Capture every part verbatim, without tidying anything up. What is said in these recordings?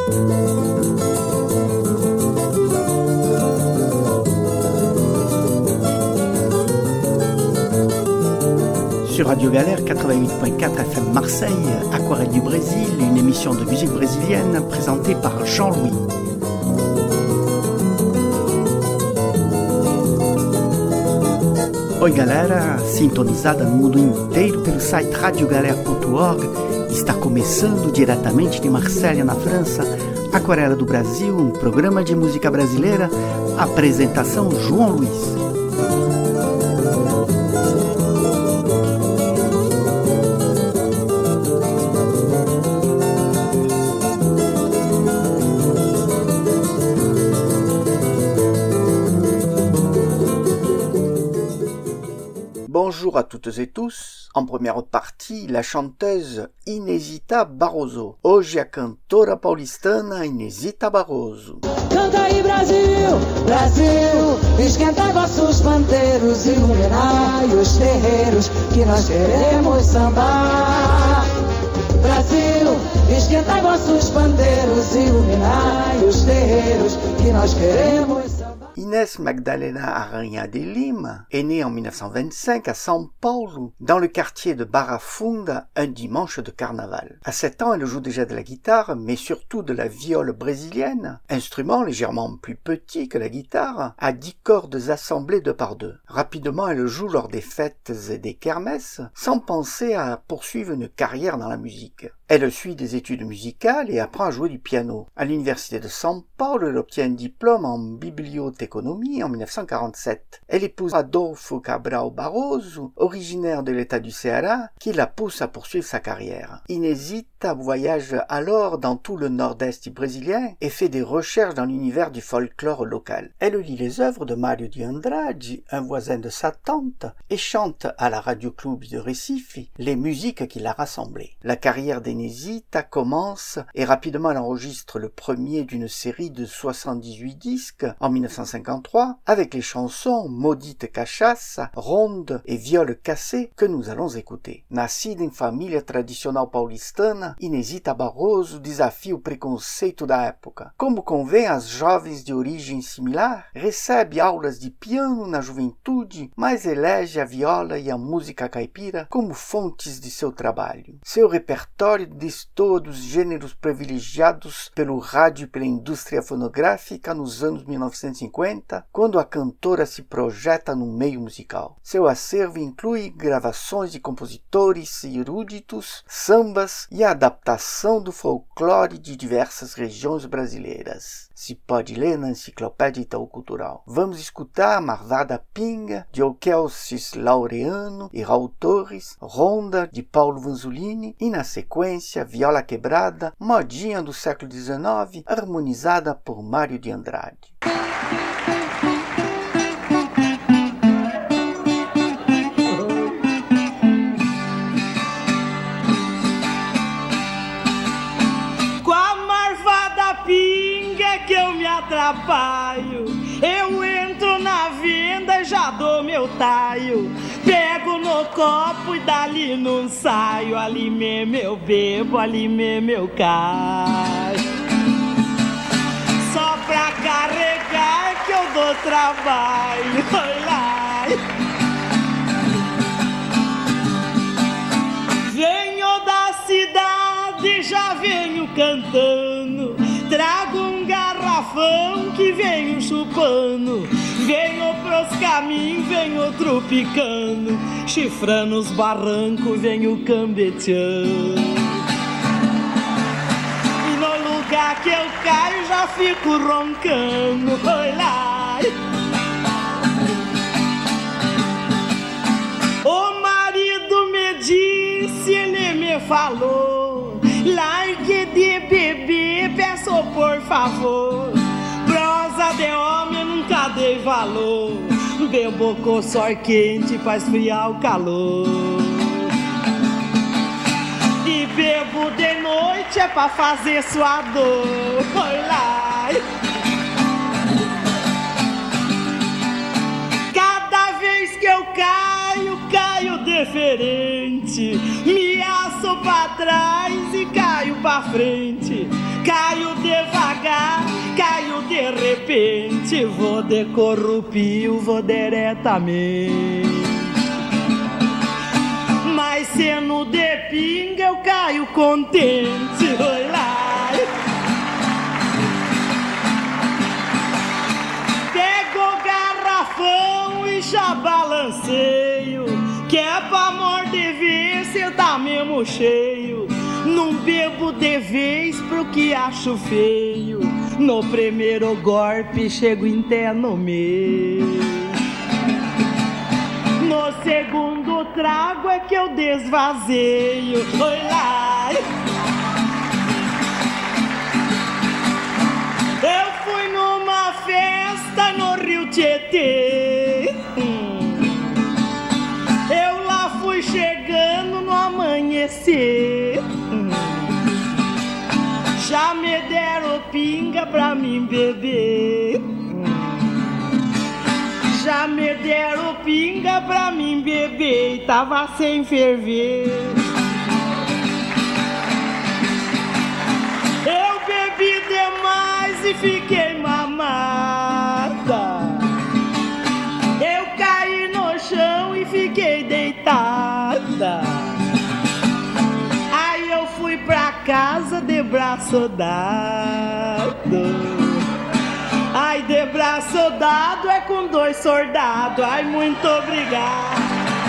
Sur Radio Galère quatre-vingt-huit point quatre F M Marseille, Aquarelle du Brésil, une émission de musique brésilienne présentée par Jean-Louis. Oi galera, sintonizada no mundo inteiro pelo site radio galera ponto org, está começando diretamente de Marselha, na França, Aquarela do Brasil, um programa de música brasileira, apresentação João Luiz. Bonjour à toutes et tous. En première partie, la chanteuse Inesita Barroso. Hoje a cantora paulistana Inesita Barroso. Canta aí Brasil, Brasil, esquenta vossos pandeiros, iluminai os terreiros que nós queremos sambar. Brasil, esquenta vossos pandeiros, iluminai os terreiros que nós queremos sambar. Inés Magdalena Aranha de Lima est née en dix-neuf cent vingt-cinq à São Paulo, dans le quartier de Barra Funda, un dimanche de carnaval. À sept ans, elle joue déjà de la guitare, mais surtout de la viole brésilienne, instrument légèrement plus petit que la guitare, à dix cordes assemblées deux par deux. Rapidement, elle joue lors des fêtes et des kermesses, sans penser à poursuivre une carrière dans la musique. Elle suit des études musicales et apprend à jouer du piano. À l'université de São Paulo, elle obtient un diplôme en bibliothéconomie en dix-neuf cent quarante-sept. Elle épouse Adolfo Cabral Barroso, originaire de l'état du Ceará, qui la pousse à poursuivre sa carrière. Inesita voyage alors dans tout le nord-est brésilien et fait des recherches dans l'univers du folklore local. Elle lit les œuvres de Mário de Andrade, un voisin de sa tante, et chante à la Radio Club de Recife les musiques qu'il a rassemblées. La carrière d'Inesita commence et rapidement elle enregistre le premier d'une série de soixante-dix-huit disques en dix-neuf cent cinquante-trois avec les chansons Maudite Cachaça, Ronde et Viole Cassé que nous allons écouter. Nascida em família tradicional paulistana, Inesita Barroso desafia o preconceito da época. Como convém às jovens de origem similar, recebe aulas de piano na juventude, mas elege a viola e a música caipira como fontes de seu trabalho. Seu repertório destoa dos gêneros privilegiados pelo rádio e pela indústria fonográfica nos anos mil novecentos e cinquenta, quando a cantora se projeta no meio musical. Seu acervo inclui gravações de compositores eruditos, sambas e a adaptação do folclore de diversas regiões brasileiras. Se pode ler na Enciclopédia Itaú Cultural. Vamos escutar Marvada Pinga, de Okelsis Laureano e Raul Torres, Ronda, de Paulo Vanzolini, e na sequência Viola Quebrada, modinha do século dezenove, harmonizada por Mário de Andrade. Atrapalho, eu entro na venda e já dou meu taio, pego no copo e dali não saio, ali mesmo eu bebo, ali mesmo eu caio, só pra carregar que eu dou trabalho, oi lá. Venho da cidade, já venho cantando, trago um garrafão que venho chupando, venho pros caminhos, venho tropicando, chifrando os barrancos, venho cambeteando. E no lugar que eu caio já fico roncando, oi lá. O marido me disse, ele me falou, largue de beber, peço por favor, prosa de homem nunca dei valor, bebo com sor quente pra esfriar o calor, e bebo de noite é pra fazer sua dor, oi lá. Cada vez que eu caio, caio diferente, me aço pra trás e caio pra frente, caio de repente vou de corrupio, vou diretamente. Mas sendo de pinga eu caio contente, oi lá. Pego o garrafão e já balanceio, que é pra morder ver se tá mesmo cheio. Não bebo de vez pro que acho feio, no primeiro golpe chego até no meio. No segundo trago é que eu desvazeio, oi lá. Eu fui numa festa no Rio Tietê, eu lá fui chegando no amanhecer. Já me deram pinga pra mim beber, já me deram pinga pra mim beber e tava sem ferver. Eu bebi demais e fiquei mamada, eu caí no chão e fiquei deitada. Aí eu fui pra casa de braço dado. Ai, de braço dado é com dois soldados. Ai, muito obrigado.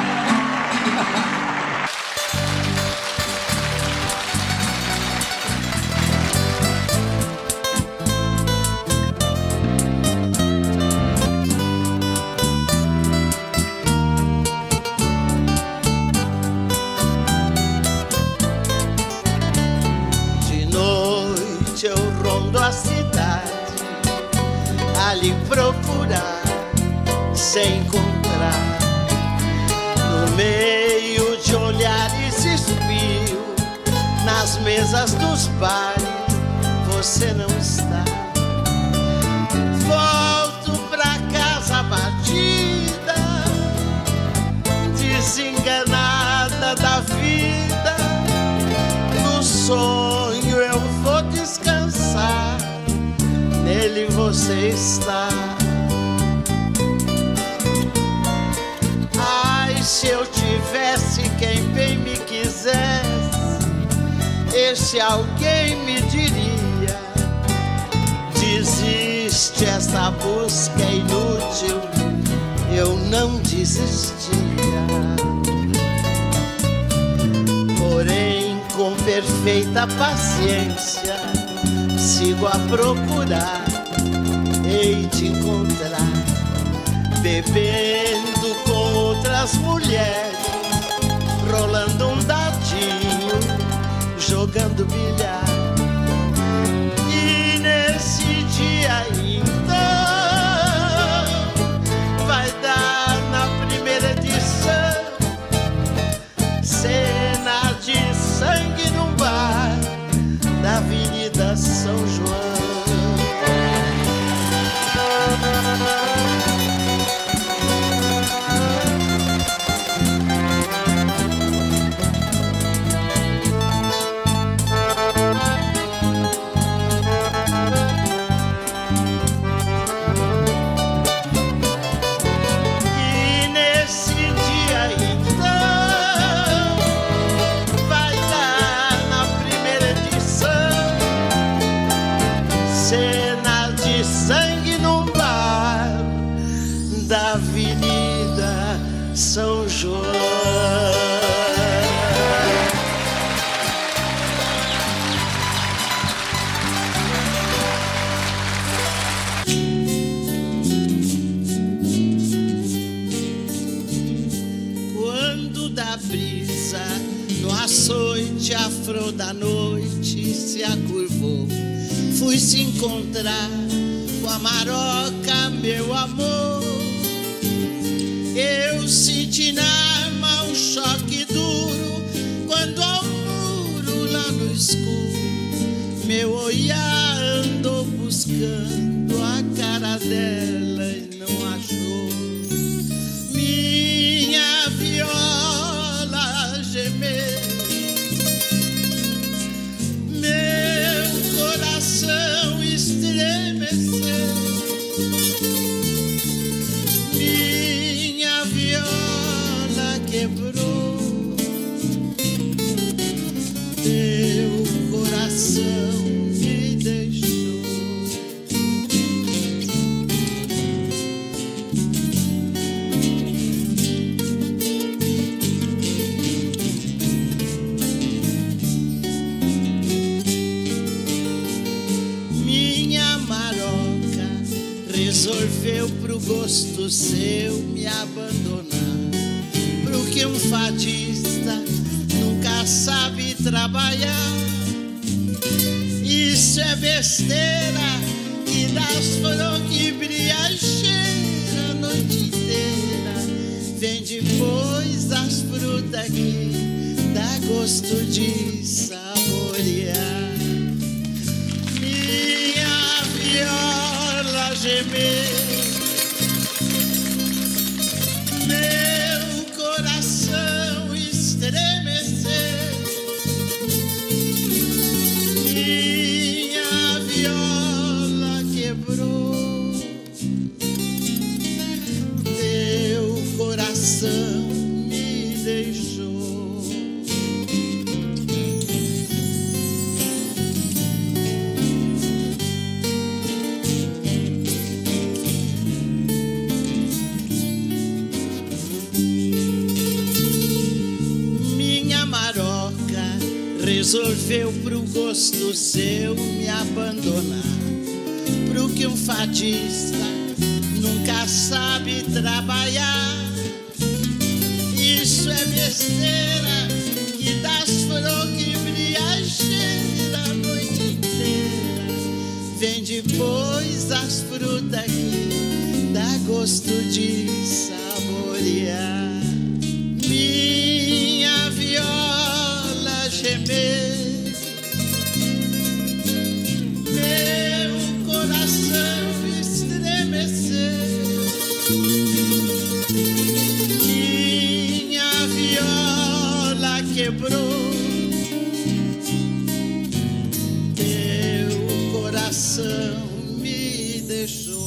De noite eu rondo a cidade, ali procurar, sem encontrar. No meio de olhares espio, nas mesas dos bares, você não está. Volto pra casa batida, desenganada da vida. No sonho eu vou descansar, nele você está. Ai, se eu tivesse quem bem me quisesse, esse alguém me diria: desiste, essa busca é inútil. Eu não desistia. Porém, com perfeita paciência, sigo a procurar, hei de encontrar, bebendo com outras mulheres, rolando um dadinho, jogando bilhar. E nesse dia então vai dar na primeira edição cena de sangue num bar da Avenida São João. E nesse dia então vai dar na primeira edição cena de sangue num bar da Avenida São João. Quando da brisa no açoite a flor da noite se acurvou, fui se encontrar com a maroca, meu amor. Eu senti na alma um choque duro quando ao muro lá no escuro meu olhar andou buscando a cara dela e não achou. Minha viola gemeu, meu coração estremeceu. resolveu pro gosto seu me abandonar. Pro que um fadista nunca sabe trabalhar. Isso é besteira que das flores que brilha cheira a noite inteira. Vem depois as frutas que dá gosto de saborear. Minha viola gemer, meu coração estremecer. Minha viola quebrou, teu coração me deixou. Resolveu pro gosto seu me abandonar. Pro que um fadista nunca sabe trabalhar. Isso é besteira que das flores que brilha cheira a noite inteira. Vem depois as frutas que dá gosto de saborear. Minha viola gemer, meu coração estremecer. Minha viola quebrou, teu coração me deixou.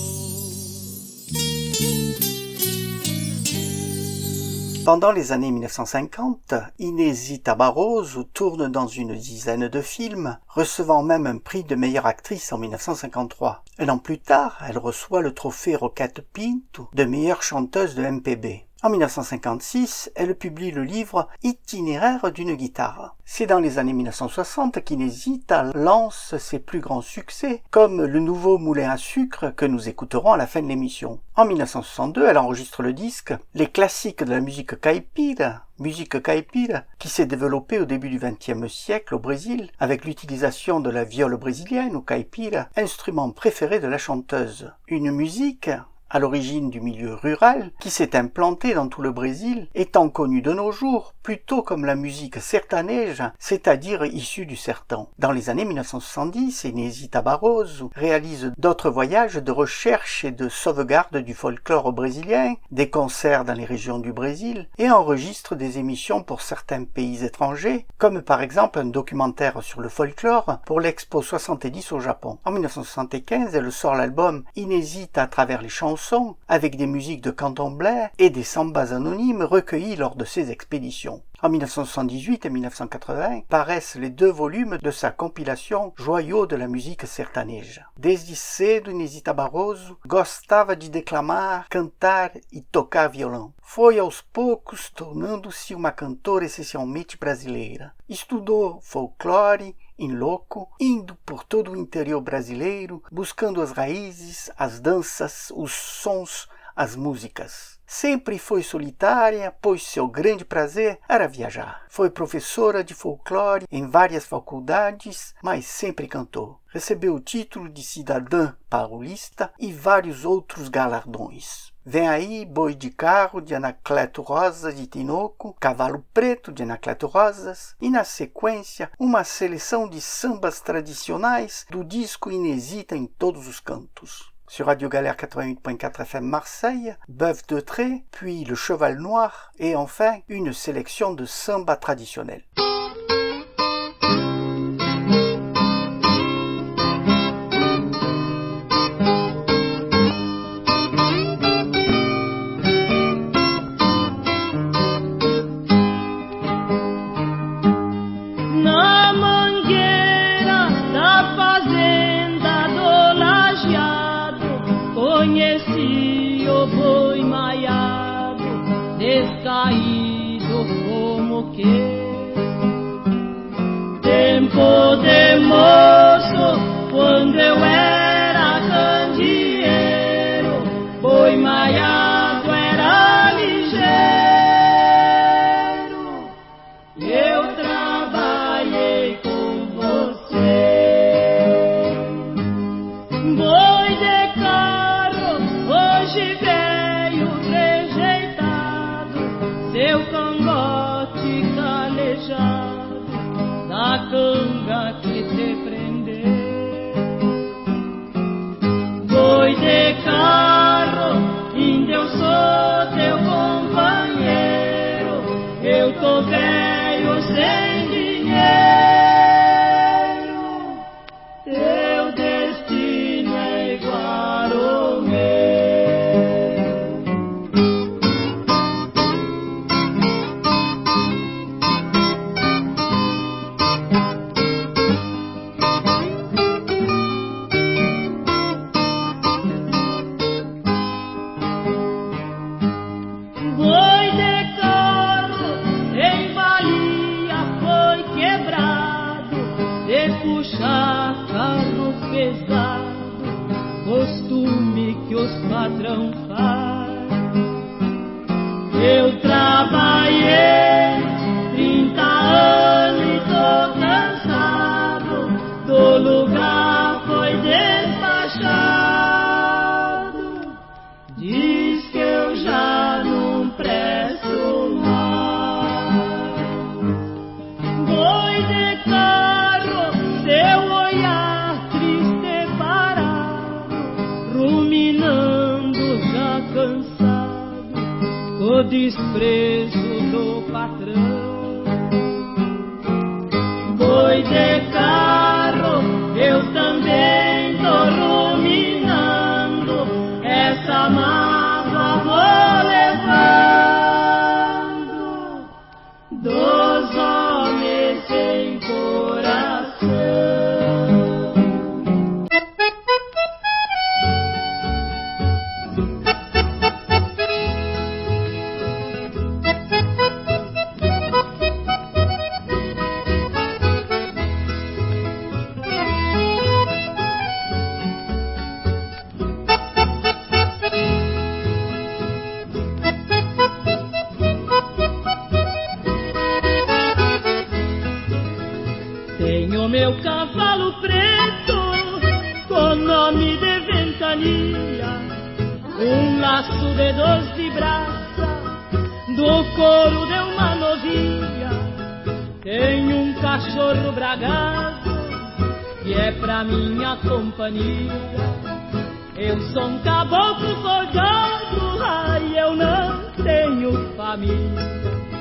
Pendant les années mille neuf cent cinquante, Inesi Tabarroso tourne dans une dizaine de films, recevant même un prix de meilleure actrice en mille neuf cent cinquante-trois. Un an plus tard, elle reçoit le trophée Roquette Pinto de meilleure chanteuse de M P B. En mille neuf cent cinquante-six, elle publie le livre Itinéraire d'une guitare. C'est dans les années mille neuf cent soixante qu'Inesita lance ses plus grands succès, comme le nouveau moulin à sucre que nous écouterons à la fin de l'émission. En mille neuf cent soixante-deux, elle enregistre le disque Les classiques de la musique caipira, musique caipira qui s'est développée au début du vingtième siècle au Brésil, avec l'utilisation de la viole brésilienne ou caipira, instrument préféré de la chanteuse. Une musique à l'origine du milieu rural, qui s'est implanté dans tout le Brésil, étant connue de nos jours plutôt comme la musique sertaneja, c'est-à-dire issue du sertão. Dans les années mille neuf cent soixante-dix, Inesi Tabarroso réalise d'autres voyages de recherche et de sauvegarde du folklore brésilien, des concerts dans les régions du Brésil, et enregistre des émissions pour certains pays étrangers, comme par exemple un documentaire sur le folklore pour l'Expo soixante-dix au Japon. En mille neuf cent soixante-quinze, elle sort l'album Inesita à travers les chansons, avec des musiques de candomblé et des sambas anonymes recueillis lors de ses expéditions. En mille neuf cent soixante-dix-huit et mille neuf cent quatre-vingts paraissent les deux volumes de sa compilation Joyaux de la musique sertaneja. Desde cedo, Inesi Tabarroso gostava de declamar, cantar e tocar violão. Foi aos poucos tornando-se uma cantora essencialmente brasileira. Estudou folclore em loco, indo por todo o interior brasileiro, buscando as raízes, as danças, os sons, as músicas. Sempre foi solitária, pois seu grande prazer era viajar. Foi professora de folclore em várias faculdades, mas sempre cantou. Recebeu o título de cidadã paulista e vários outros galardões. Vem aí Boi de Carro, de Anacleto Rosas de Tinoco, Cavalo Preto, de Anacleto Rosas, e na sequência uma seleção de sambas tradicionais do disco Inesita em todos os cantos. Sur Radio Galère quatre-vingt-huit point quatre F M Marseille, Bœuf de Trait, puis Le Cheval Noir, et enfin une sélection de samba traditionnels. Conheci o boi maiado, descaído como que tempo de moço, quando eu era candeeiro, patrão faz. Eu trabalhei trinta anos e tô cansado, do lugar foi despachado. Diz que eu já não presto mais. Boi de carro, seu olhar triste parado, ruminando já cansado, o desprezo do patrão. Boi de carro, eu também tô ruminando, essa mágoa vou levando dos homens sem coração. Tenho meu cavalo preto com nome de ventania, um laço de doze braças do couro de uma novinha. Tenho um cachorro bragado que é pra minha companhia. Eu sou um caboclo folgado, ai, eu não tenho família.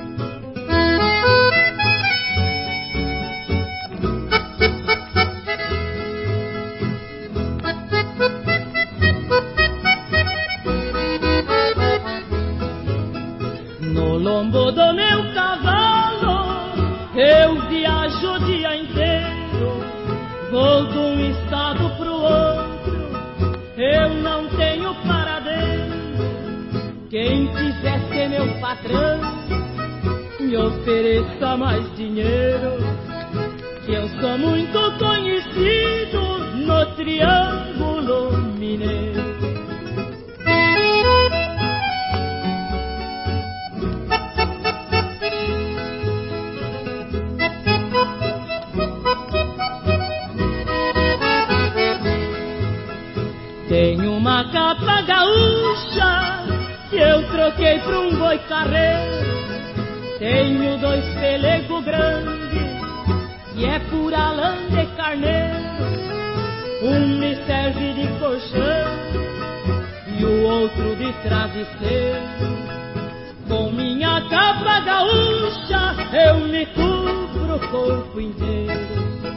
No lombo do meu cavalo eu viajo o dia inteiro, vou de um estado pro outro, eu não tenho paradeiro. Quem quiser ser meu patrão, me ofereça mais dinheiro, que eu sou muito conhecido no Triângulo Mineiro. Tenho uma capa gaúcha que eu troquei por um boi carreiro. Tenho dois pelegos grandes que é pura lã de carneiro. Um me serve de colchão e o outro de travesseiro. Com minha capa gaúcha eu me cubro o corpo inteiro.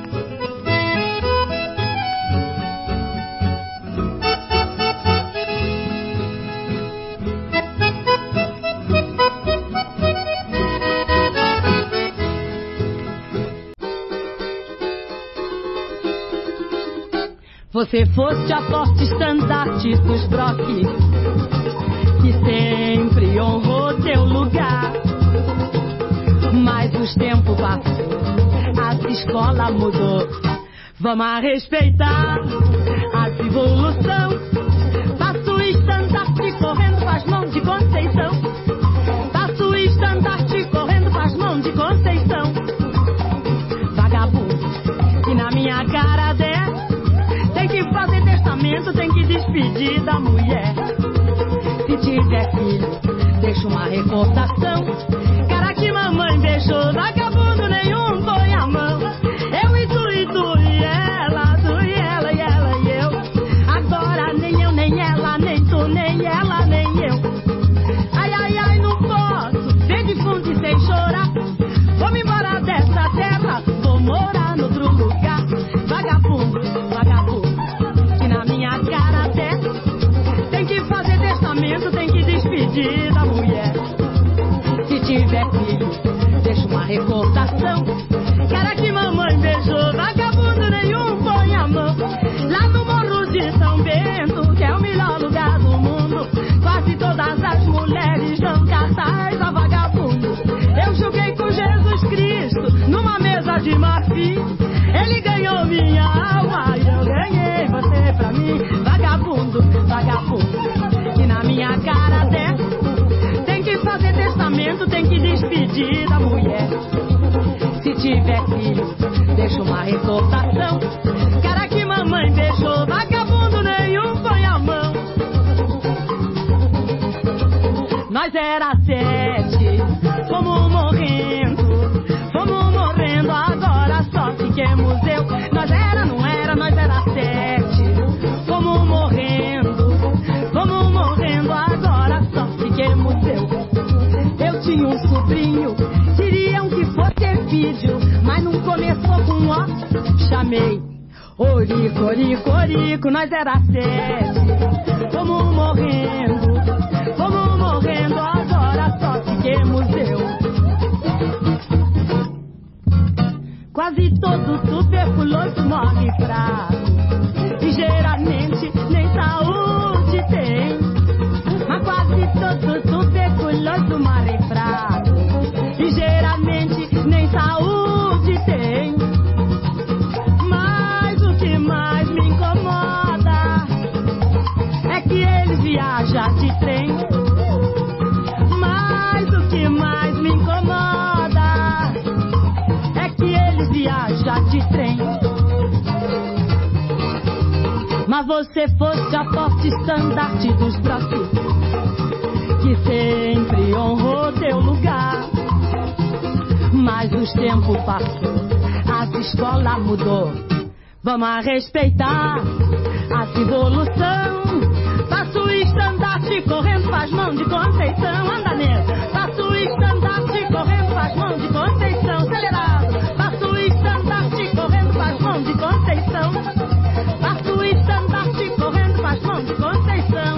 Você foste a forte estandarte dos broques, que sempre honrou teu lugar. Mas os tempos passou, as escolas mudou. Vamos a respeitar as evolução. Faço o estandarte correndo pras mãos de Conceição. Faço o estandarte correndo pras mãos de Conceição. Vagabundo, que na minha cara der, tem que fazer testamento, tem que despedir da mulher. Se tiver filho, deixa uma recordação. Cara que mamãe deixou, vagabundo nenhum põe a mão. Eu e tu e tu e ela, tu e ela e ela e eu. Agora nem eu, nem ela, nem tu, nem ela, nem eu. Ai, ai, ai, não posso ver defunto e sem chorar. Vou-me embora dessa terra, vou morar no outro lugar. Vagabundo, vagabundo, que na minha cara até tem que fazer testamento, tem que despedir da mulher. Se tiver filho, deixa uma recordação. Cara que um sobrinho. Queriam que fosse vídeo, mas não começou com ó. Chamei Orico, Orico, Orico, nós era sete. Fomos morrendo, fomos morrendo, agora só fiquemos eu. Quase todo tuberculoso morre fraco, e geralmente nem saúde tem. Mas quase todo tuberculoso morre fraco, e geralmente nem saúde tem. Mas o que mais me incomoda é que ele viaja de trem. Mas o que mais me incomoda é que ele viaja de trem. Mas você fosse a porta estandarte dos braços, que sempre honrou teu lugar. Mas os tempos passou, as escolas mudou. Vamos a respeitar a evolução. Faça o estandarte correndo, faz mão de Conceição. Anda nele. Faça o estandarte correndo, faz mão de Conceição. Acelerado. Faça o estandarte correndo, faz mão de Conceição. Faça o estandarte correndo, faz mão de Conceição.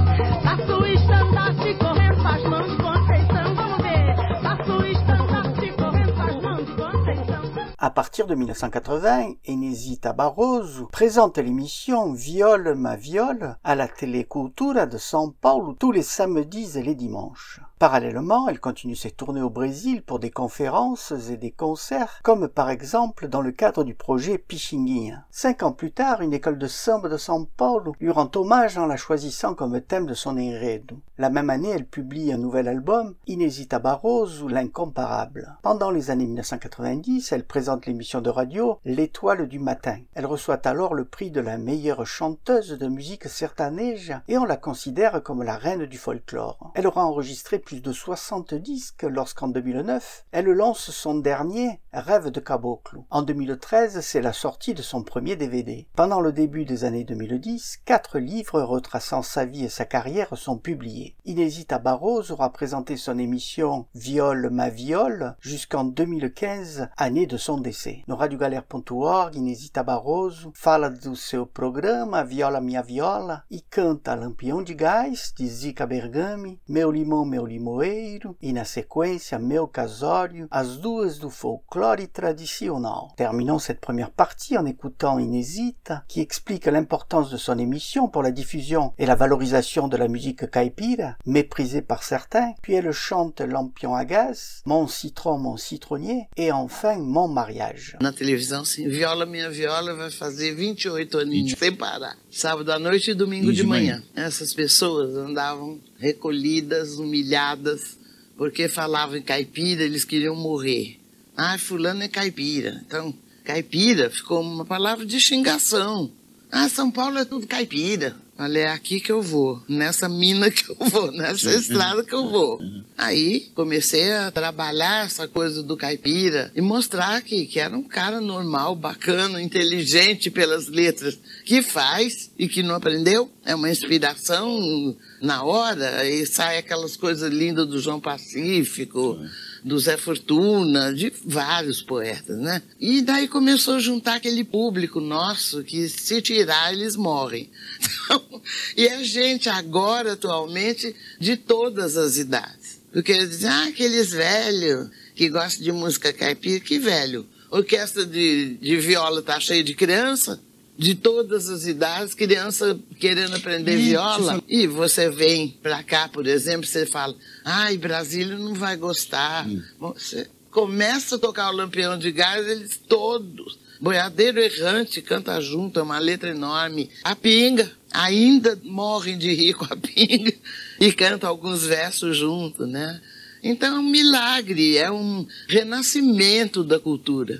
Faça o estandarte correndo, faz mão de Conceição. Vamos ver. Faça o estandarte correndo, faz mão de Conceição. À partir de mille neuf cent quatre-vingts, Inesita Barroso présente l'émission Viole ma viole à la Telecultura de São Paulo tous les samedis et les dimanches. Parallèlement, elle continue ses tournées au Brésil pour des conférences et des concerts, comme par exemple dans le cadre du projet Pichinguinha. Cinq ans plus tard, une école de samba de São Paulo lui rend hommage en la choisissant comme thème de son enredo. La même année, elle publie un nouvel album, Inesita Barroso, l'incomparable. Pendant les années mille neuf cent quatre-vingt-dix, elle présente l'émission de radio L'Étoile du matin. Elle reçoit alors le prix de la meilleure chanteuse de musique sertaneja et on la considère comme la reine du folklore. Elle aura enregistré plus de soixante disques lorsqu'en deux mille neuf, elle lance son dernier Rêve de Caboclo. En deux mille treize, c'est la sortie de son premier D V D. Pendant le début des années deux mille dix, quatre livres retraçant sa vie et sa carrière sont publiés. Inesita Barroso aura présenté son émission Viole ma viole jusqu'en deux mille quinze, année de son décès. No radio galera ponto org, Inesita Barroso fala do seu programa Viola Minha Viola e canta Lampião de Gás, de Zica Bergami, Meu Limão, Meu Limoeiro e, na sequência, Meu Casório, as duas do folclore traditionnel. Terminons cette première partie en écoutant Inesita, qui explique l'importance de son émission pour la diffusion et la valorisation de la musique caipira, méprisée par certains, puis elle chante Lampião a Gás, Mon Citron, Mon Citronnier, et enfin Mon Mariage. Na televisão, sim, Viola Minha Viola vai fazer vinte e oito aninhos, sem parar. Sábado à noite e domingo de manhã. Essas pessoas andavam recolhidas, humilhadas, porque falavam em caipira, eles queriam morrer. Ah, fulano é caipira. Então, caipira ficou uma palavra de xingação. Ah, São Paulo é tudo caipira. Olha, é aqui que eu vou, nessa mina que eu vou, nessa estrada que eu vou. Aí comecei a trabalhar essa coisa do caipira e mostrar que, que era um cara normal, bacana, inteligente pelas letras, que faz e que não aprendeu. É uma inspiração na hora e sai aquelas coisas lindas do João Pacífico, do Zé Fortuna, de vários poetas, né? E daí começou a juntar aquele público nosso que, se tirar, eles morrem. Então, e a gente agora, atualmente, de todas as idades. Porque eles dizem, ah, aqueles velhos que gostam de música caipira, que velho. Orquestra de, de viola tá cheia de criança, de todas as idades, criança querendo aprender viola. E você vem pra cá, por exemplo, você fala, ai, Brasília não vai gostar. Hum. Você começa a tocar o Lampião de Gás, eles todos. Boiadeiro Errante canta junto, é uma letra enorme. A Pinga, ainda morrem de rir com a Pinga e canta alguns versos junto, né? Então é um milagre, é um renascimento da cultura.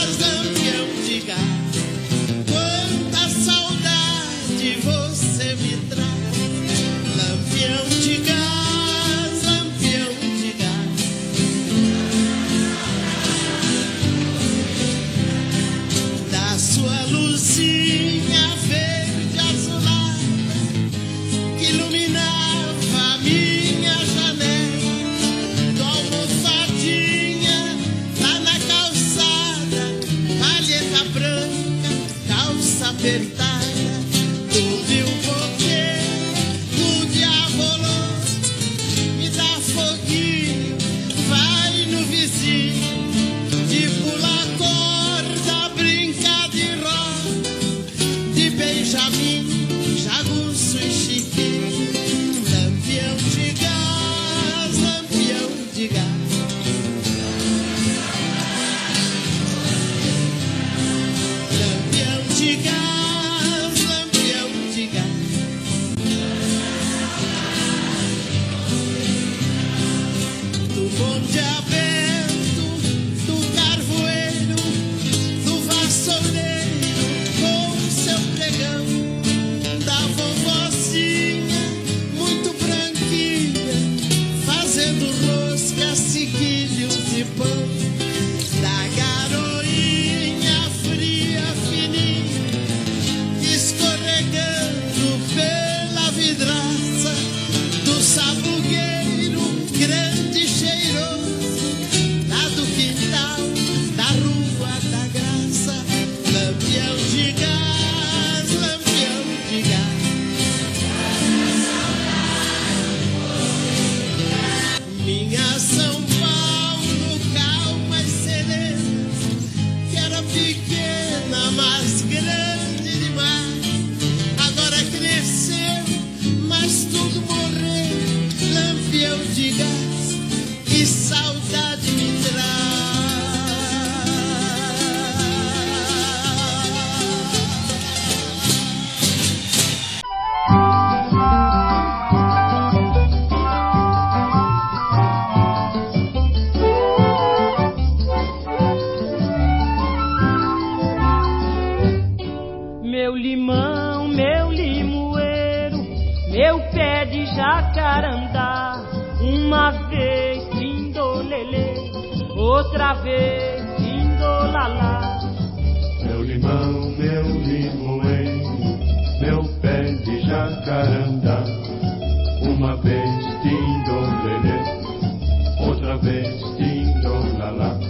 Quanta saudade você me apertaia, tu viu porque o diavolo me dá foguinho, vai no vizinho, de pular corda, brincar de roda, de Benjamin, jagunço e chiquinho, lampião de gás, lampião de gás. Lampião de gás, lampião de gás. Do bonde aberto, do carvoeiro, do vassoureiro com seu pregão, da vovozinha muito branquinha, fazendo rosca, sequilhos e pão, da garoinha fria, fininha, escorregando pela vidraça, do sabugueiro grande e cheiroso, lá do quintal, da Rua da Graça, lampião de gás, lampião de gás. Minha São Paulo, calma e serena, que era pequena, mas grande demais. Agora cresceu, mas tudo morreu. Lampião de gás, que saudade me traz. Meu limão, meu limoeiro, meu pé de jacarandá. Uma vez tindolelê, outra vez tindolalá. Meu limão, meu limoeiro, meu pé de jacarandá. Uma vez tindolelê, outra vez tindolalá.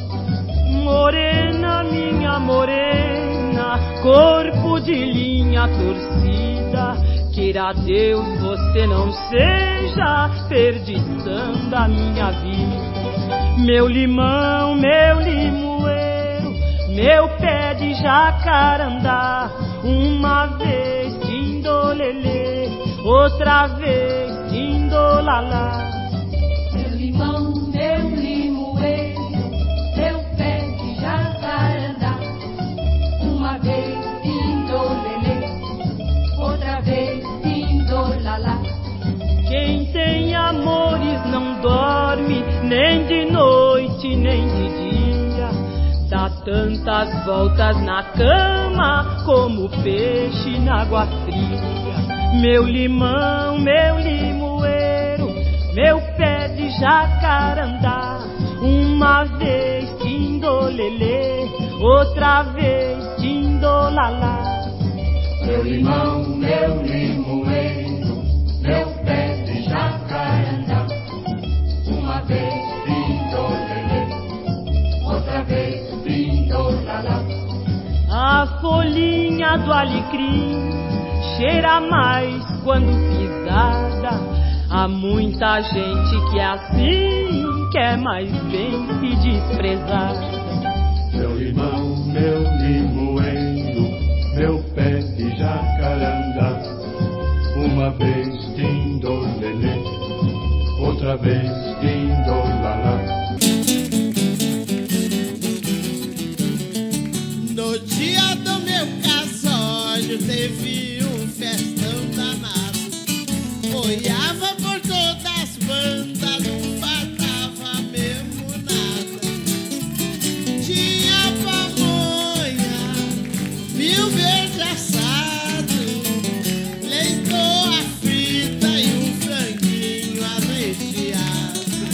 Morena, minha morena, corpo de linha torcida, queira Deus você não seja perdição da minha vida. Meu limão, meu limoeiro, meu pé de jacarandá. Uma vez tindolelê, outra vez tindolalá. Meu limão, meu limoeiro, meu pé de jacarandá. Uma vez tindolelê, outra vez tindolalá. Quem tem amores não dorme, nem de noite, nem de dia. Dá tantas voltas na cama, como peixe na água fria. Meu limão, meu limoeiro, meu pé de jacarandá. Uma vez tindolelê, outra vez tindolalá. Meu limão, meu limoeiro, meu pé de jacarandá. Uma vez tindolelê, outra vez tindolalá. A folhinha do alecrim cheira mais quando pisada. Há muita gente que é assim, quer mais bem se desprezar. Meu limão, meu limoeiro, meu pé de jacarandá. Uma vez tindolelê, outra vez tindolalá. No dia do meu casório teve um festão danado. Olhava por todas as bandas, não faltava mesmo nada. Tinha pamonha, mil verde assado, leitoa frita e um franguinho arrecheado.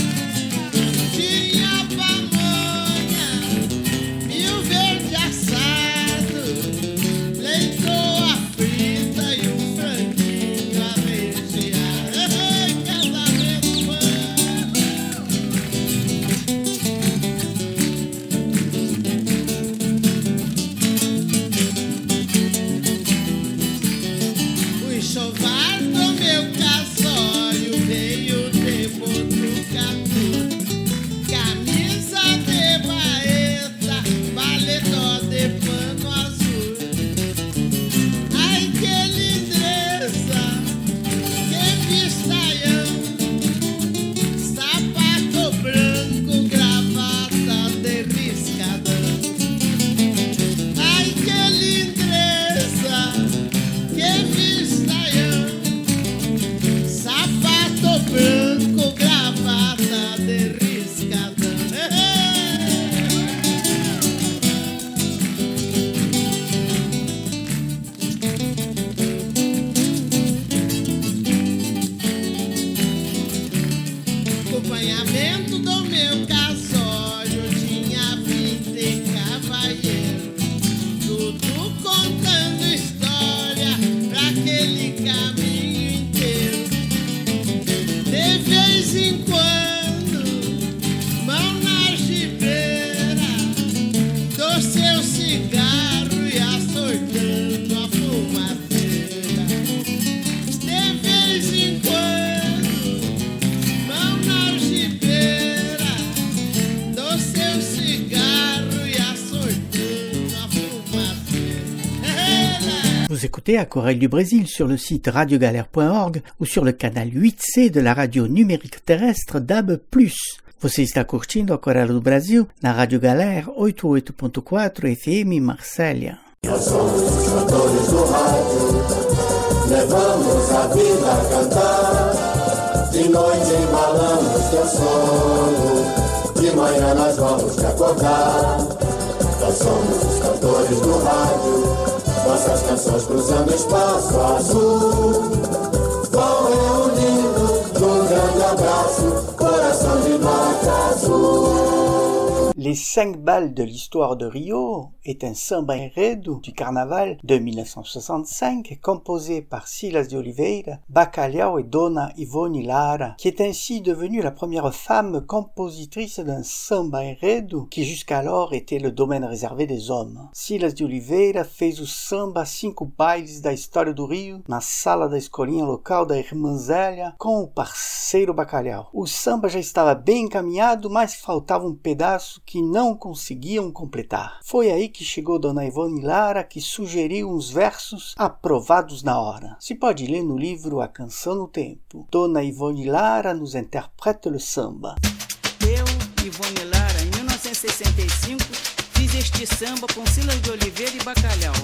Vous écoutez Aquarelle du Brésil sur le site radio galère point org ou sur le canal huit C de la radio numérique terrestre D A B plus. Você está curtindo Aquarela do Brasil na Rádio Galera oitenta e oito ponto quatro F M Marsella. Nós somos os cantores do rádio, levamos a vida a cantar. De noite embalamos teu sono, de manhã nós vamos te acordar. Nós somos os cantores do rádio, nossas canções cruzando o espaço azul. Vão reunindo num grande abraço, coração de nota azul. Les cinq balles de l'histoire de Rio est un samba enredo du carnaval de mille neuf cent soixante-cinq composé par Silas de Oliveira, Bacalhau et Dona Ivone Lara, qui est ainsi devenue la première femme compositrice d'un samba enredo qui jusqu'alors était le domaine réservé des hommes. Silas de Oliveira fez o samba Cinco Bailes da História do Rio na sala da escolinha local da Irmã Zélia com o parceiro Bacalhau. O samba já estava bem encaminhado, mas faltava um pedaço que não conseguiam completar. Foi aí que chegou Dona Ivone Lara, que sugeriu uns versos aprovados na hora. Se pode ler no livro A Canção no Tempo. Dona Ivone Lara nos interpreta o samba. Eu, Ivone Lara, em mil novecentos e sessenta e cinco, fiz este samba com Silas de Oliveira e Bacalhau.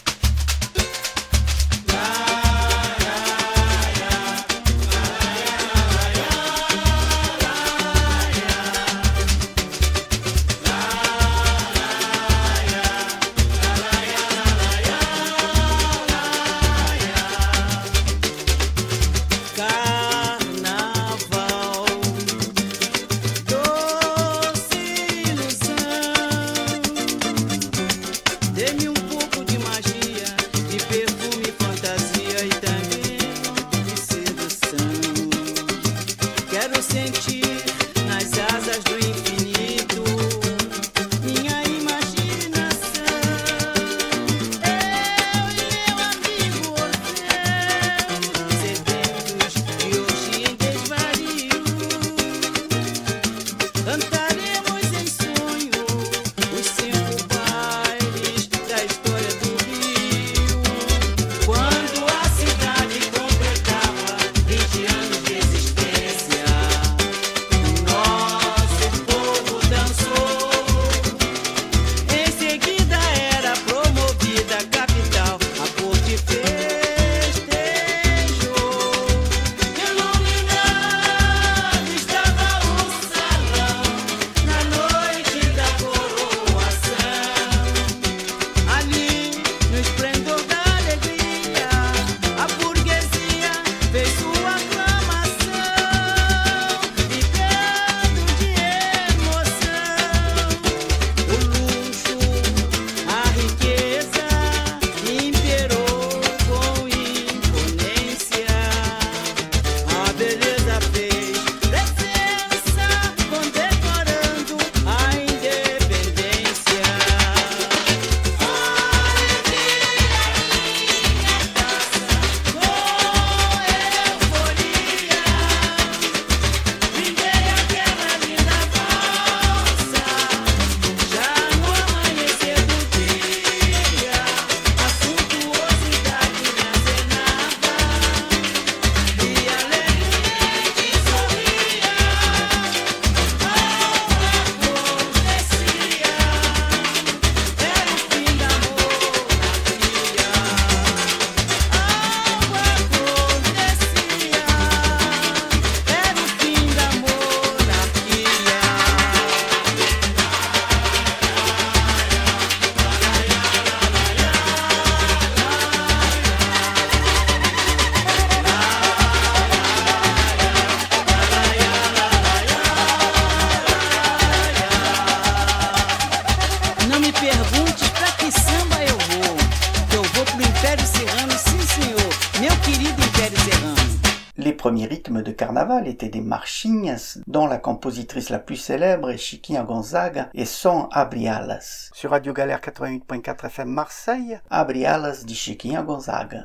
Les premiers rythmes de carnaval étaient des marchinhas, dont la compositrice la plus célèbre est Chiquinha Gonzaga et son Abrialas. Sur Radio Galère quatre-vingt-huit point quatre F M Marseille, Abrialas de Chiquinha Gonzaga.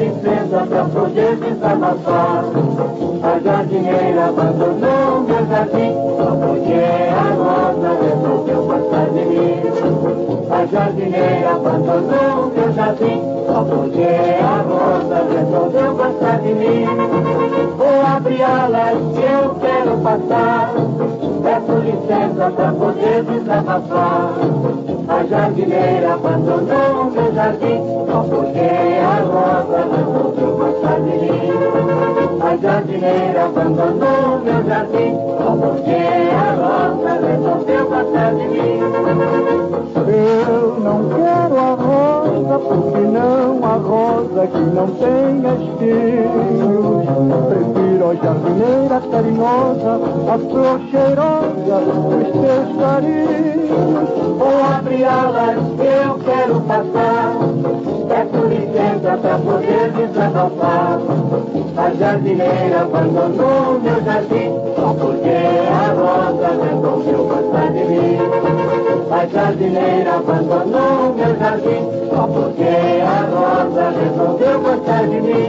licença pra poder desabafar. A jardineira abandonou meu jardim, só porque a rosa resolveu gostar de mim. A jardineira abandonou meu jardim, só porque a rosa resolveu gostar de mim. Vou abrir alas que eu quero passar, peço licença pra poder desabafar. A jardineira abandonou meu jardim, só porque a rosa resolveu gostar de mim. A jardineira abandonou meu jardim, só porque a rosa resolveu gostar de mim. Eu não quero a rosa, porque não a rosa que não tem espinhos. Prefiro a jardineira carinhosa, a flor cheirosa dos teus carinhos. Vou abrir alas que eu quero passar, peço licença pra poder desabafar. A jardineira abandonou meu jardim, só porque a rosa resolveu gostar de mim. A jardineira abandonou meu jardim, só porque a rosa resolveu gostar de mim.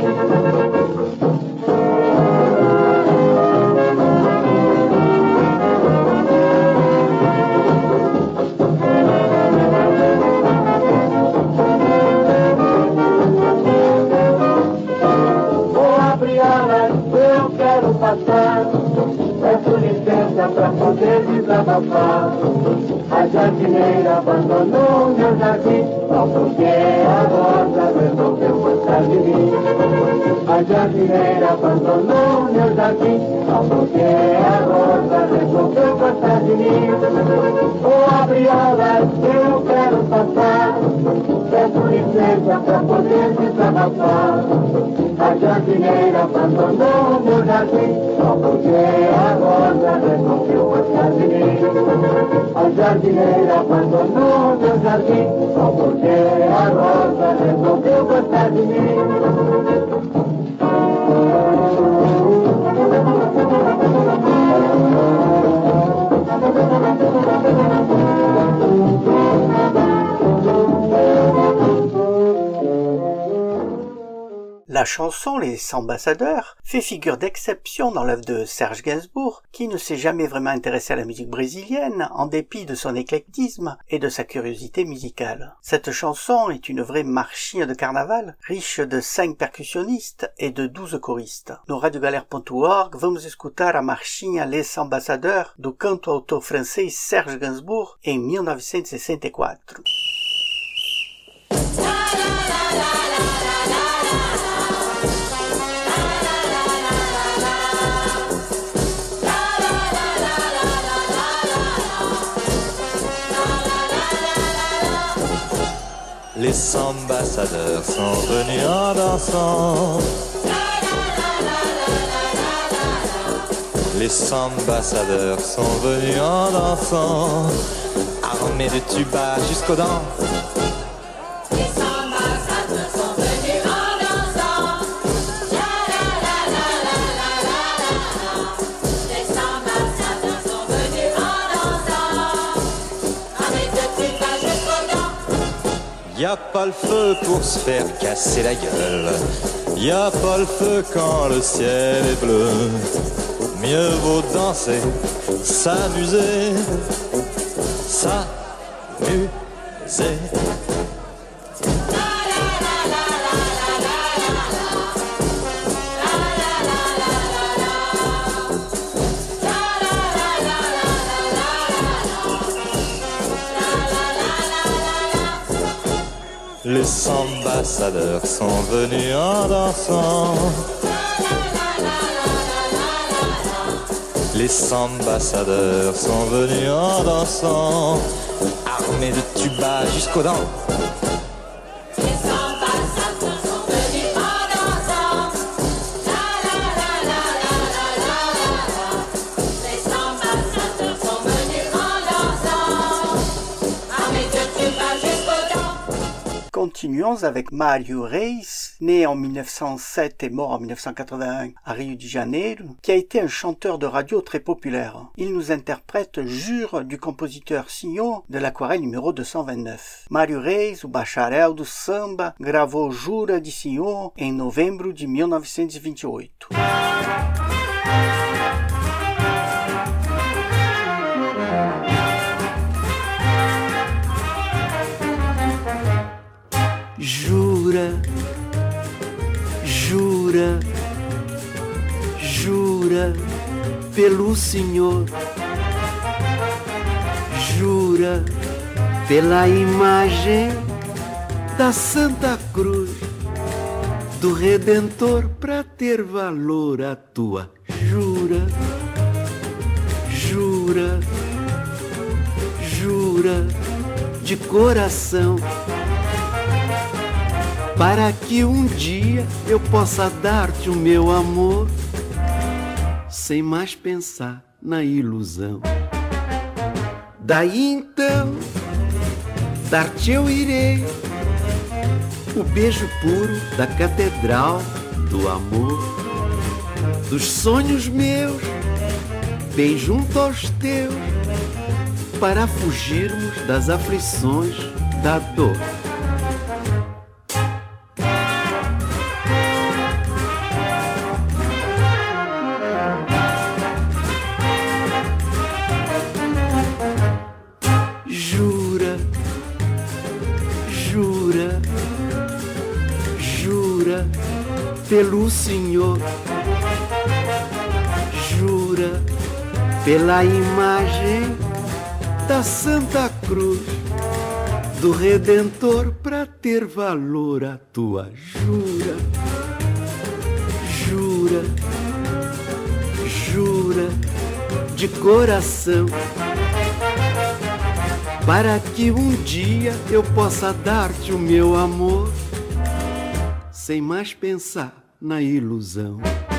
Passar, peço licença pra poder desabafar. A jardineira abandonou meu jardim, só porque a rosa resolveu gostar de mim. A jardineira abandonou meu jardim, só porque a rosa resolveu gostar de mim. Vou abrir alas que eu quero passar, peço licença pra poder desabafar. A jardineira abandonou meu jardim, só porque a rosa resolveu gostar de mim. A jardineira abandonou meu jardim, só porque a rosa resolveu gostar de mim. La chanson Les Ambassadeurs fait figure d'exception dans l'œuvre de Serge Gainsbourg, qui ne s'est jamais vraiment intéressé à la musique brésilienne, en dépit de son éclectisme et de sa curiosité musicale. Cette chanson est une vraie marchinha de carnaval, riche de cinq percussionnistes et de douze choristes. No radio galera ponto org vamos escutar a marchinha Les Ambassadeurs do canto-autor francês Serge Gainsbourg em mil novecentos e sessenta e quatro. Les ambassadeurs sont venus en dansant. Les ambassadeurs sont venus en dansant, armés de tubas jusqu'aux dents. Les ambassadeurs sont venus en dansant. La la la la la la la la. Les ambassadeurs sont venus en dansant, armés de tubas jusqu'aux dents. Y a pas le feu pour se faire casser la gueule, y a pas le feu quand le ciel est bleu. Mieux vaut danser, s'amuser, s'amuser. Les ambassadeurs sont venus en dansant. Les ambassadeurs sont venus en dansant, armés de tubas jusqu'aux dents. Les ambassadeurs sont venus en dansant. La la la la la la la la. Les ambassadeurs sont venus en dansant, armés de tubas jusqu'aux dents. Continuons avec Mário Reis, né en mille neuf cent sept et mort en mille neuf cent quatre-vingt-un à Rio de Janeiro, qui a été un chanteur de radio très populaire. Il nous interprète Jura du compositeur Sinhô de l'Aquarelle numéro deux cent vingt-neuf. Mário Reis, o bacharel do samba, gravou Jura de Sinhô em novembro de mil novecentos e vinte e oito. Jura, jura, jura pelo Senhor, jura pela imagem da Santa Cruz, do Redentor, pra ter valor a tua. Jura, jura, jura de coração, para que um dia eu possa dar-te o meu amor, sem mais pensar na ilusão. Daí então, dar-te eu irei o beijo puro da catedral do amor, dos sonhos meus, bem junto aos teus, para fugirmos das aflições da dor. Pelo Senhor, jura pela imagem da Santa Cruz, do Redentor, pra ter valor a tua. Jura, jura, jura de coração, para que um dia eu possa dar-te o meu amor, sem mais pensar na ilusão.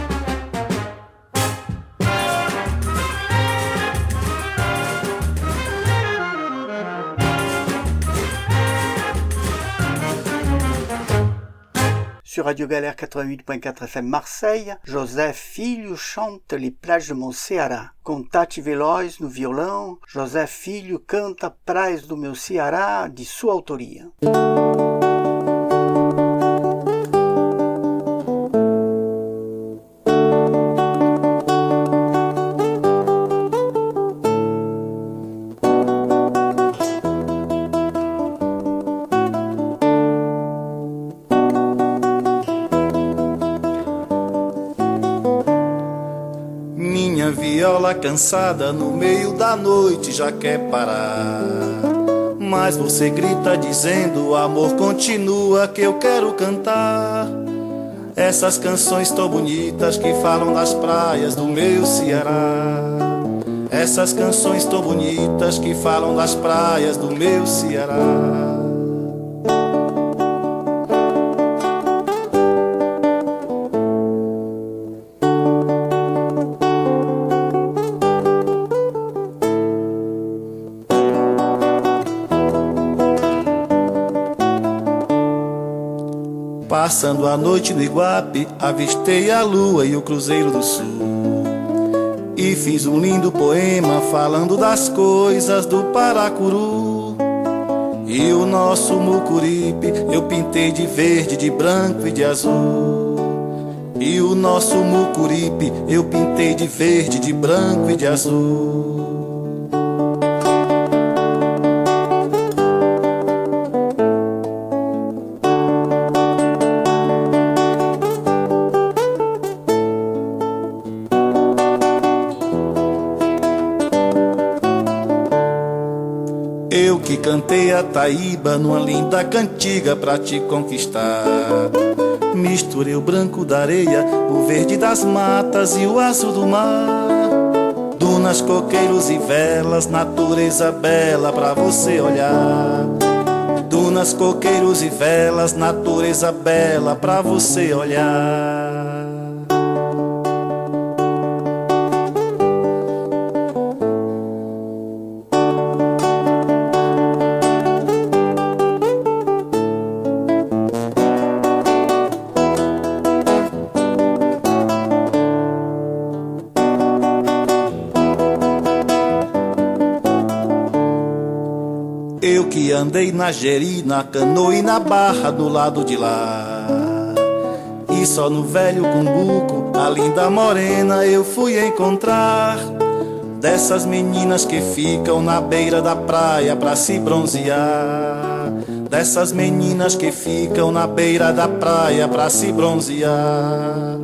Sur Radio Galère quatre-vingt-huit point quatre F M Marseille, José Filho chante Les plages de mon Ceará. Com Tati Veloz no violão, José Filho canta Praias do meu Ceará, de sua autoria. Cansada no meio da noite já quer parar, mas você grita dizendo: o amor continua que eu quero cantar essas canções tão bonitas que falam das praias do meu Ceará. Essas canções tão bonitas que falam das praias do meu Ceará. Passando a noite no Iguape, avistei a lua e o Cruzeiro do Sul, e fiz um lindo poema falando das coisas do Paracuru. E o nosso Mucuripe eu pintei de verde, de branco e de azul. E o nosso Mucuripe eu pintei de verde, de branco e de azul. Cantei a taíba numa linda cantiga pra te conquistar. Misturei o branco da areia, o verde das matas e o azul do mar. Dunas, coqueiros e velas, natureza bela pra você olhar. Dunas, coqueiros e velas, natureza bela pra você olhar. Eu que andei na Jeri, na Canoa e na Barra do lado de lá. E só no velho Cumbuco, a linda morena eu fui encontrar. Dessas meninas que ficam na beira da praia pra se bronzear. Dessas meninas que ficam na beira da praia pra se bronzear.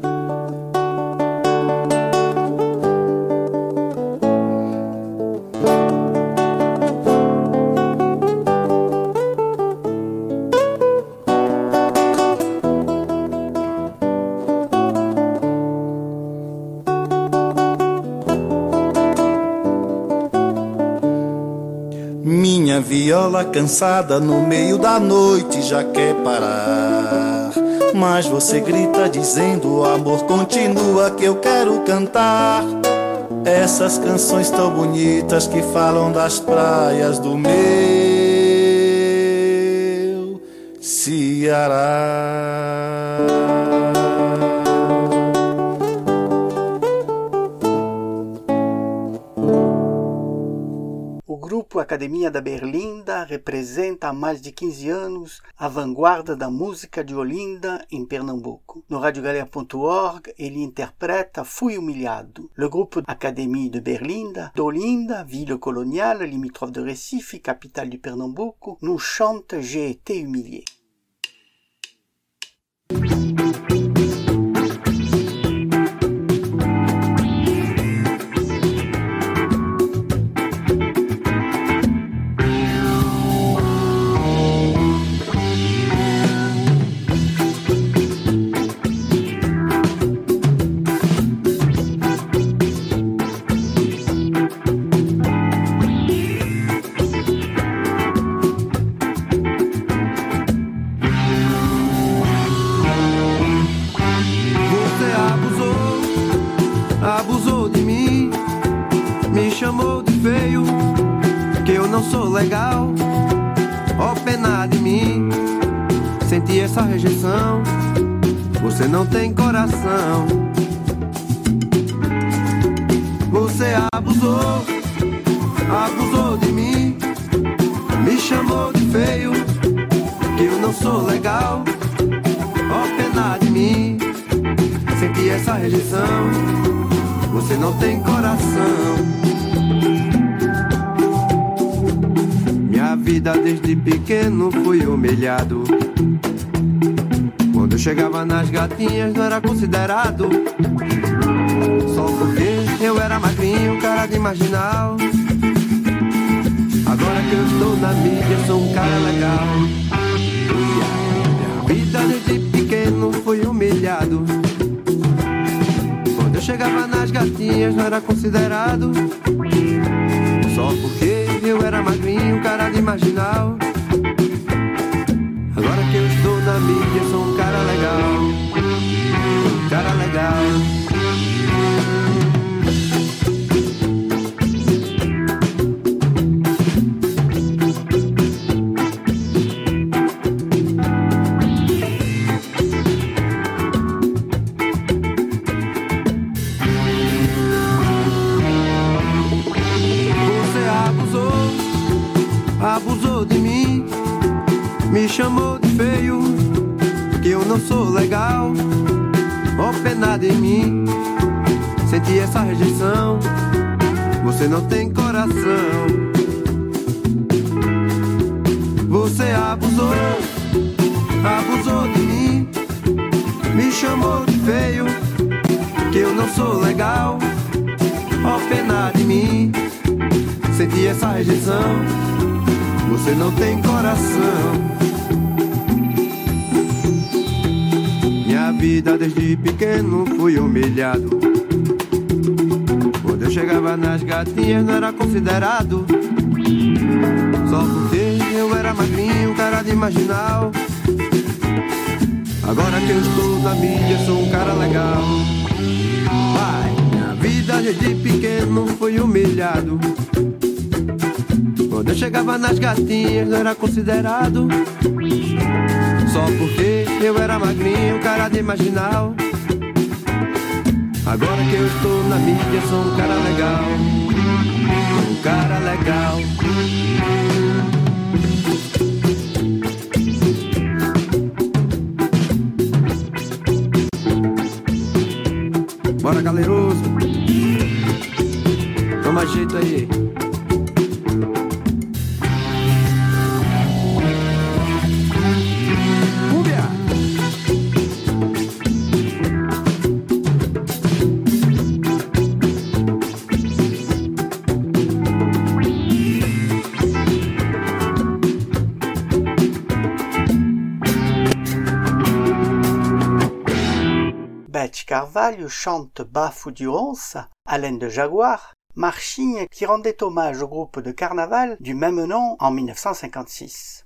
Minha viola cansada no meio da noite já quer parar. Mas você grita dizendo o amor continua que eu quero cantar. Essas canções tão bonitas que falam das praias do meu Ceará. O grupo Academia da Berlinda representa há mais de quinze anos a vanguarda da música de Olinda, em Pernambuco. No radiogalera ponto org, ele interpreta Fui Humilhado. Le groupe Académie de Berlinda, d'Olinda, ville coloniale limitrophe de Recife, capitale du Pernambuco, nous chante J'ai été humilié. Chamou de feio, que eu não sou legal. Ó, pena de mim, senti essa rejeição. Você não tem coração. Você abusou, abusou de mim. Me chamou de feio, que eu não sou legal. Ó, pena de mim, senti essa rejeição. Você não tem coração. Minha vida desde pequeno fui humilhado. Quando eu chegava nas gatinhas não era considerado. Só porque eu era magrinho, cara de marginal. Agora que eu estou na mídia sou um cara legal. Minha vida desde pequeno fui humilhado. Quando eu chegava nas gatinhas não era considerado. Só porque eu era magrinho, cara de marginal. Agora que eu estou na mídia sou um cara legal. Um cara legal. Abusou de mim, me chamou de feio, que eu não sou legal. Ó, pena de mim, senti essa rejeição. Você não tem coração. Você abusou, abusou de mim, me chamou de feio, que eu não sou legal. Ó, pena de mim, senti essa rejeição. Você não tem coração. Minha vida desde pequeno fui humilhado. Quando eu chegava nas gatinhas não era considerado. Só porque eu era magrinho, cara de marginal. Agora que eu estou na mídia sou um cara legal. Vai, minha vida desde pequeno fui humilhado. Quando eu chegava nas gatinhas não era considerado. Só porque eu era magrinho, cara de marginal. Agora que eu estou na mídia sou um cara legal. Um cara legal. Bora, galeroso. Toma jeito aí. Beth Carvalho chante Bafo de Onça, Haleine de Jaguar, marchinha qui rendait hommage au groupe de carnaval du même nom en mille neuf cent cinquante-six.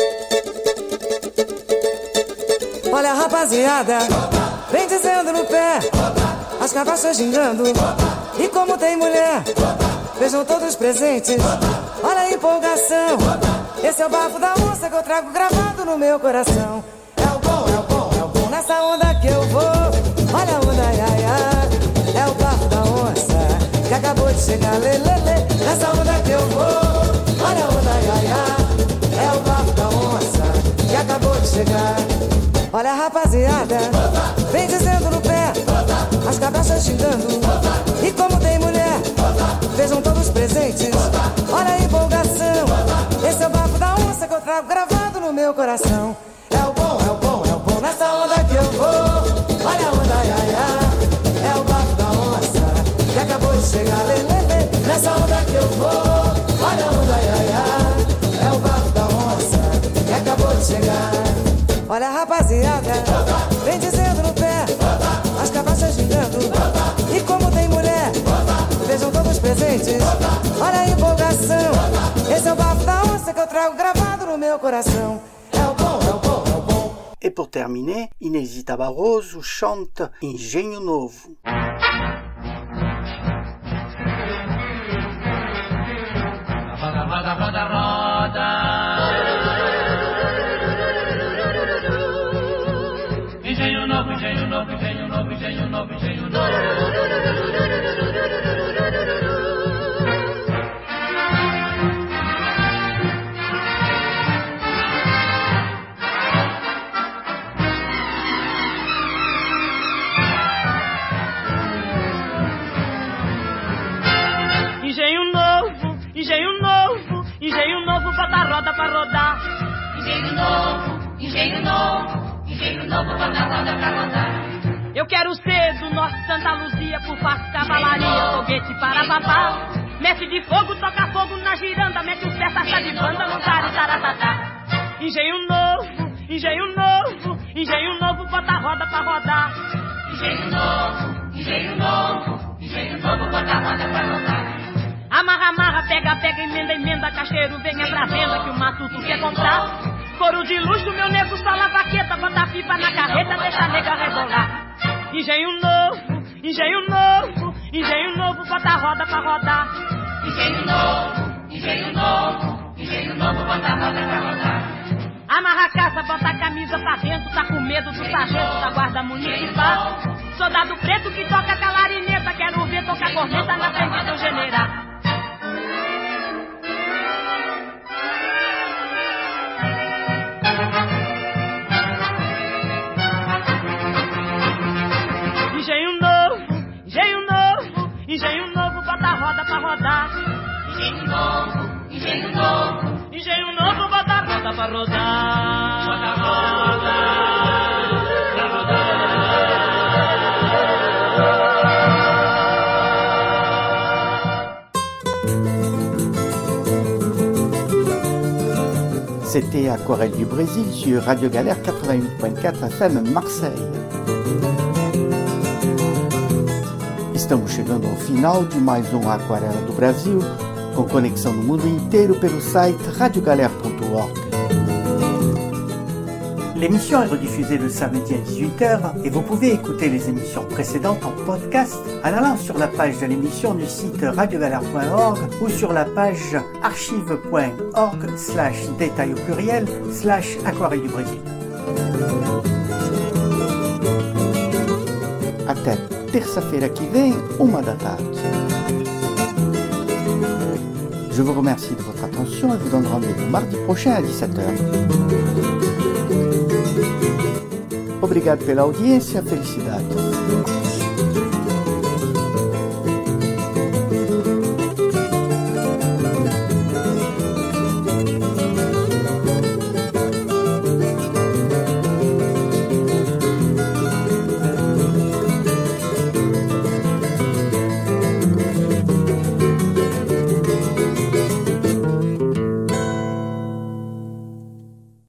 Olha a rapaziada, vem dizendo no pé, as cabaças gingando, e como tem mulher, vejam todos presentes, olha a empolgação, esse é o bafo da onça que eu trago gravado no meu coração. É o bom, é o bom, é o bom, nessa onda que eu vou, olha a onda, ia, ia, é o bafo da onça, que acabou de chegar, lê, lê, lê, nessa onda que eu vou, olha a onda, ia, ia, é o bafo da onça, que acabou de chegar. Olha a rapaziada, vem dizendo no pé, as cabeças xingando, e como tem mulher, vejam todos presentes, olha a empolgação, esse é o bafo da onça que eu trago gravado no meu coração. É o bom, é o bom, é o bom, nessa onda que eu vou, olha a onda, ia, ia, é o bafo da onça, que acabou de chegar, lê, lê, lê, nessa onda que eu vou, olha a onda, ia, ia, é o bafo da onça, que acabou de chegar. Olha a rapaziada, vem dizendo no pé, as cabaças gingando, e como tem mulher, vejam todos presentes, olha a empolgação, esse é o bafo da onça que eu trago gravado no meu coração. É o bom, é o bom, é o bom. Et pour terminer, Inesita Barroso chante Engenho Novo. Roda, roda, roda, roda. Engenho novo, engenho novo, engenho novo, engenho novo, engenho novo. Engenho novo, engenho novo, engenho novo, bota a roda pra rodar. Engenho novo, engenho novo. Engenho novo, bota a roda pra rodar. Eu quero ser do norte Santa Luzia, por fácil cavalaria, foguete para babá. Mestre de fogo, toca fogo na giranda, mete os pés, taxa de banda no tari-taratatá. Engenho novo, engenho novo, engenho novo, bota a roda pra rodar. Engenho novo, engenho novo, engenho novo, bota a roda pra rodar. Amarra, amarra, pega, pega, emenda, emenda, cacheiro, venha pra venda que o matuto quer comprar. Couro de luxo, meu nego, sola vaqueta, bota a pipa na carreta, deixa a nega rebolar. Engenho novo, engenho novo, engenho novo, bota a roda pra rodar. Engenho novo, engenho novo, engenho novo, bota a roda pra rodar. Amarra a caça, bota a camisa pra dentro, tá com medo do sargento da guarda municipal. Soldado preto que toca clarineta, quero ver tocar corneta na frente do general. Engenho novo, engenho novo, engenho novo, bota a roda pra rodar. Engenho novo, engenho novo, engenho novo, bota a roda pra rodar. Bota a roda pra rodar. C'était Aquarelle du Brésil sur Radio Galère quatre-vingt-huit point quatre F M Marseille. Estamos chegando ao final de mais um Aquarela do Brasil, com conexão no mundo inteiro pelo site radio galère point org. L'émission est rediffusée le samedi à dix-huit heures et vous pouvez écouter les émissions précédentes en podcast en allant sur la page de l'émission du site radio galère point org ou sur la page archive point org slash détail au pluriel slash Aquarelle du Brésil. Até terça-feira que vem, uma da tarde. Je vous remercie de votre attention et vous donne rendez-vous mardi prochain à dix-sept heures. Obrigado pela audiência, felicidades.